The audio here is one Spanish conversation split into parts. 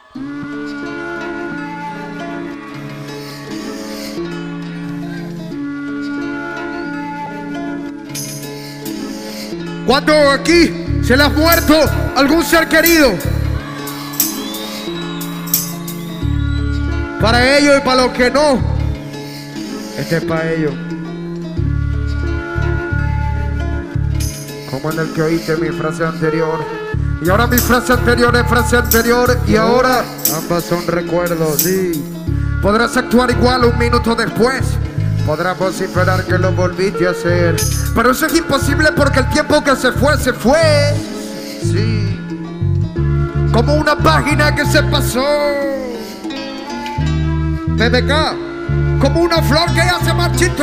¿Cuánto aquí se le ha muerto algún ser querido? Para ellos y para los que no, este es para ellos. Como en el que oíste mi frase anterior. Y ahora mi frase anterior es frase anterior. Y ahora ambas son recuerdos. Sí. Podrás actuar igual un minuto después. Podrás vociferar que lo volviste a hacer, pero eso es imposible porque el tiempo que se fue, sí. Como una página que se pasó. BBK, como una flor que ya se marchitó.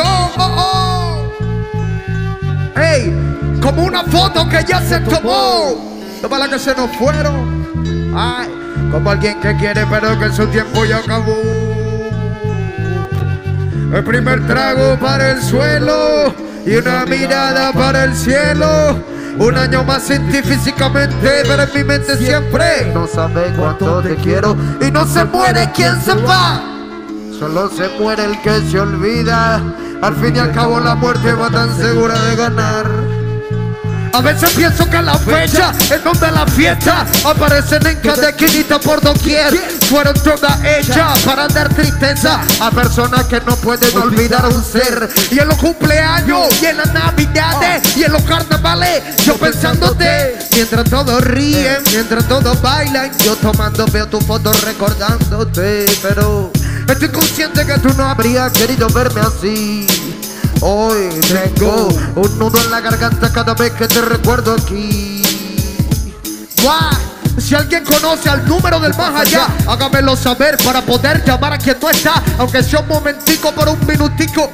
Hey, como una foto que ya se tomó. Toma la que se nos fueron. Ay, como alguien que quiere pero que su tiempo ya acabó. El primer trago para el suelo y una mirada para el cielo. Un año más sin ti físicamente, pero en mi mente siempre. No sabe cuánto te quiero y no se muere quien se va. Solo se muere el que se olvida. Al fin y al cabo la muerte va tan segura de ganar. A veces pienso que la fecha en donde la fiesta aparecen en cada esquinita por doquier. Fueron todas hechas para dar tristeza a personas que no pueden olvidar un ser. Y en los cumpleaños, y en las navidades, y en los carnavales, yo pensándote. Mientras todos ríen, mientras todos bailan, yo tomando veo tu foto recordándote. Pero estoy consciente que tú no habrías querido verme así. Hoy tengo un nudo en la garganta cada vez que te recuerdo aquí. ¡Guau! Si alguien conoce al número del más allá, hágamelo saber para poder llamar a quien no está, aunque sea un momentico, por un minutico.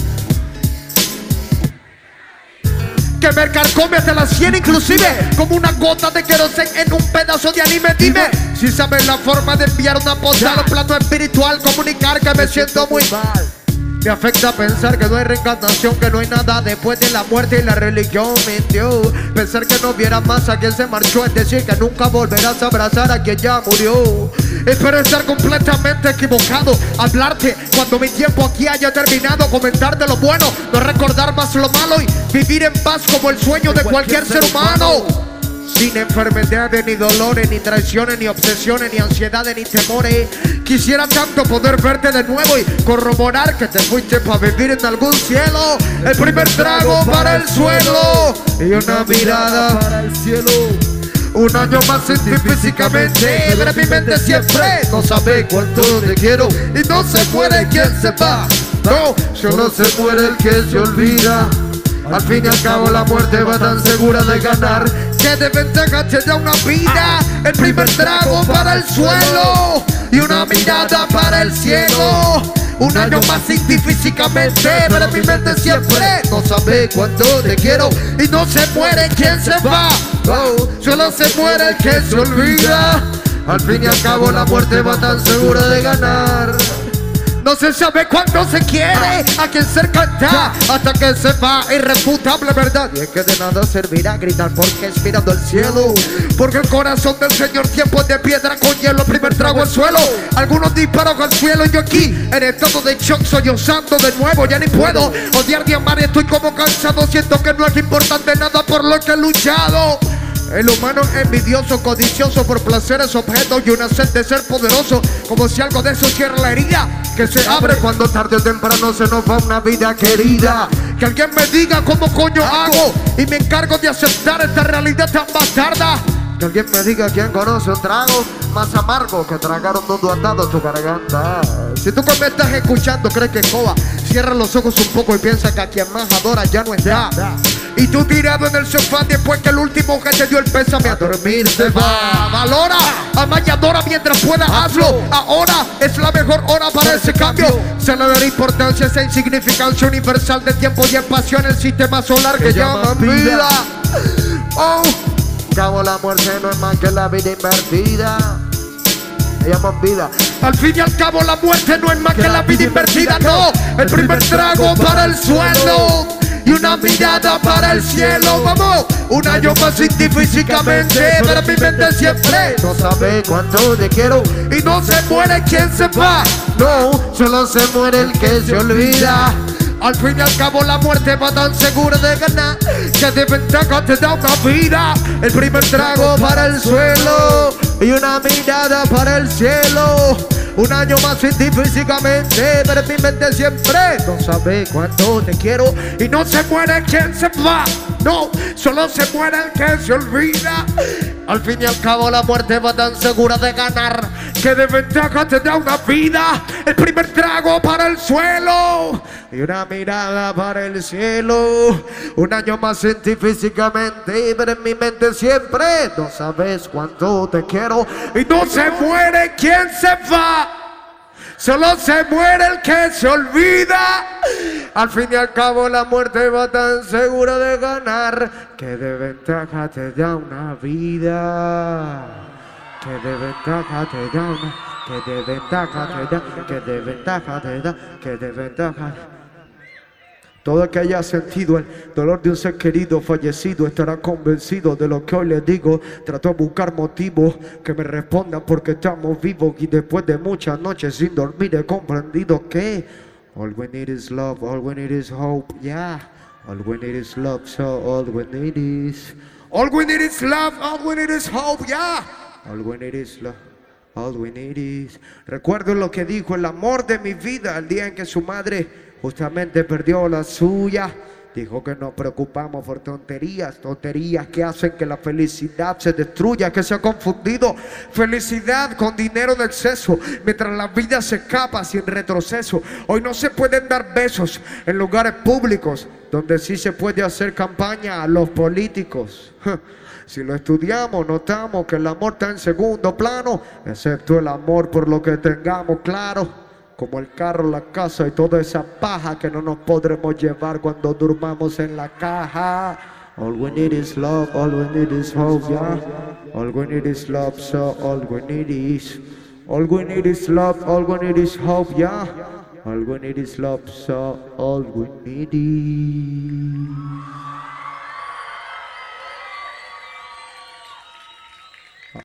Que me carcome hasta la 100 inclusive, como una gota de querosén en un pedazo de anime. Dime si sabes la forma de enviar una postal, un plano espiritual, comunicar que me siento muy mal. Me afecta pensar que no hay reencarnación, que no hay nada después de la muerte y la religión mintió. Pensar que no vieras más a quien se marchó, es decir que nunca volverás a abrazar a quien ya murió. Espero estar completamente equivocado, hablarte cuando mi tiempo aquí haya terminado, comentarte lo bueno, no recordar más lo malo y vivir en paz como el sueño de cualquier ser humano. Sin enfermedades, ni dolores, ni traiciones, ni obsesiones, ni ansiedades, ni temores. Quisiera tanto poder verte de nuevo y corroborar que te fuiste para vivir en algún cielo. El primer trago para el suelo y una mirada para el cielo. Un año más sin ti físicamente, pero en mi mente siempre. No sabe cuánto te quiero y no se muere quien se va. No, solo se muere el que se olvida. Al fin y al cabo la muerte va tan segura de ganar, que de ventaja te da una vida. El primer trago para el suelo y una mirada para el cielo. Un año más sin ti físicamente, pero en mi mente siempre. No sabe cuánto te quiero y no se muere quien se va. Oh, solo se muere el que se olvida. Al fin y al cabo la muerte va tan segura de ganar. No se sabe cuándo se quiere a quien cerca está, hasta que se va, irrefutable verdad. Y es que de nada servirá gritar porque es mirando al cielo, porque el corazón del Señor tiempo es de piedra con hielo. Primer trago al suelo, algunos disparos al cielo. Y yo aquí en estado de shock, sollozando de nuevo. Ya ni puedo odiar ni amar, estoy como cansado. Siento que no es importante nada por lo que he luchado. El humano es envidioso, codicioso por placeres, objetos y una sed de ser poderoso. Como si algo de eso cierra la herida que se abre cuando tarde o temprano se nos va una vida querida. Que alguien me diga cómo coño hago y me encargo de aceptar esta realidad tan bastarda. Que alguien me diga quién conoce un trago más amargo que tragar un nudo atado a tu garganta. Si tú que me estás escuchando crees que coba, cierra los ojos un poco y piensa que a quien más adora ya no está. Y tú tirado en el sofá después que el último que te dio el pésame a dormir se va. Valora, ama y adora mientras puedas, hazlo. Ahora es la mejor hora para ese cambio. Se le dará importancia a esa insignificancia universal de tiempo y espacio en el sistema solar que llaman vida. Oh, cabo la muerte no es más que la vida invertida. Se llaman vida. Al fin y al cabo la muerte no es más que la vida invertida. No, el primer trago para el suelo y una mirada para el cielo. Vamos, un año más sin ti físicamente, pero mi mente siempre no sabe cuánto te quiero. Y no se muere quien se va, no, solo se muere el que se olvida. Al fin y al cabo la muerte va tan segura de ganar que de ventaja te da una vida. El primer trago para el suelo y una mirada para el cielo. Un año más sin ti físicamente, pero en mi mente siempre no sabe cuánto te quiero. Y no se muere quien se va, no, solo se muere el que se olvida. Al fin y al cabo la muerte va tan segura de ganar que de ventaja te da una vida. El primer trago para el suelo y una mirada para el cielo. Un año más sin ti físicamente, pero en mi mente siempre no sabes cuánto te quiero. Y no se muere quien se va, solo se muere el que se olvida. Al fin y al cabo la muerte va tan segura de ganar que de ventaja te da una vida. Que de ventaja te da una, que de ventaja te da, que de ventaja te da, que de ventaja. Todo el que haya sentido el dolor de un ser querido fallecido estará convencido de lo que hoy les digo. Trato de buscar motivos que me respondan porque estamos vivos. Y después de muchas noches sin dormir he comprendido que all we need is love, all we need is hope, yeah. All we need is love, so all we need is... All we need is love, all we need is hope, yeah. All we need is love. All we need is... Recuerdo lo que dijo el amor de mi vida el día en que su madre justamente perdió la suya. Dijo que nos preocupamos por tonterías que hacen que la felicidad se destruya, que se ha confundido felicidad con dinero de exceso, mientras la vida se escapa sin retroceso. Hoy no se pueden dar besos en lugares públicos, donde sí se puede hacer campaña a los políticos. Si lo estudiamos, notamos que el amor está en segundo plano, excepto el amor por lo que tengamos claro. Como el carro, la casa y toda esa paja que no nos podremos llevar cuando durmamos en la caja. All we need is love, all we need is hope, yeah. All we need is love, so all we need is... All we need is love, all we need is hope, yeah. All we need is love, so all we need is...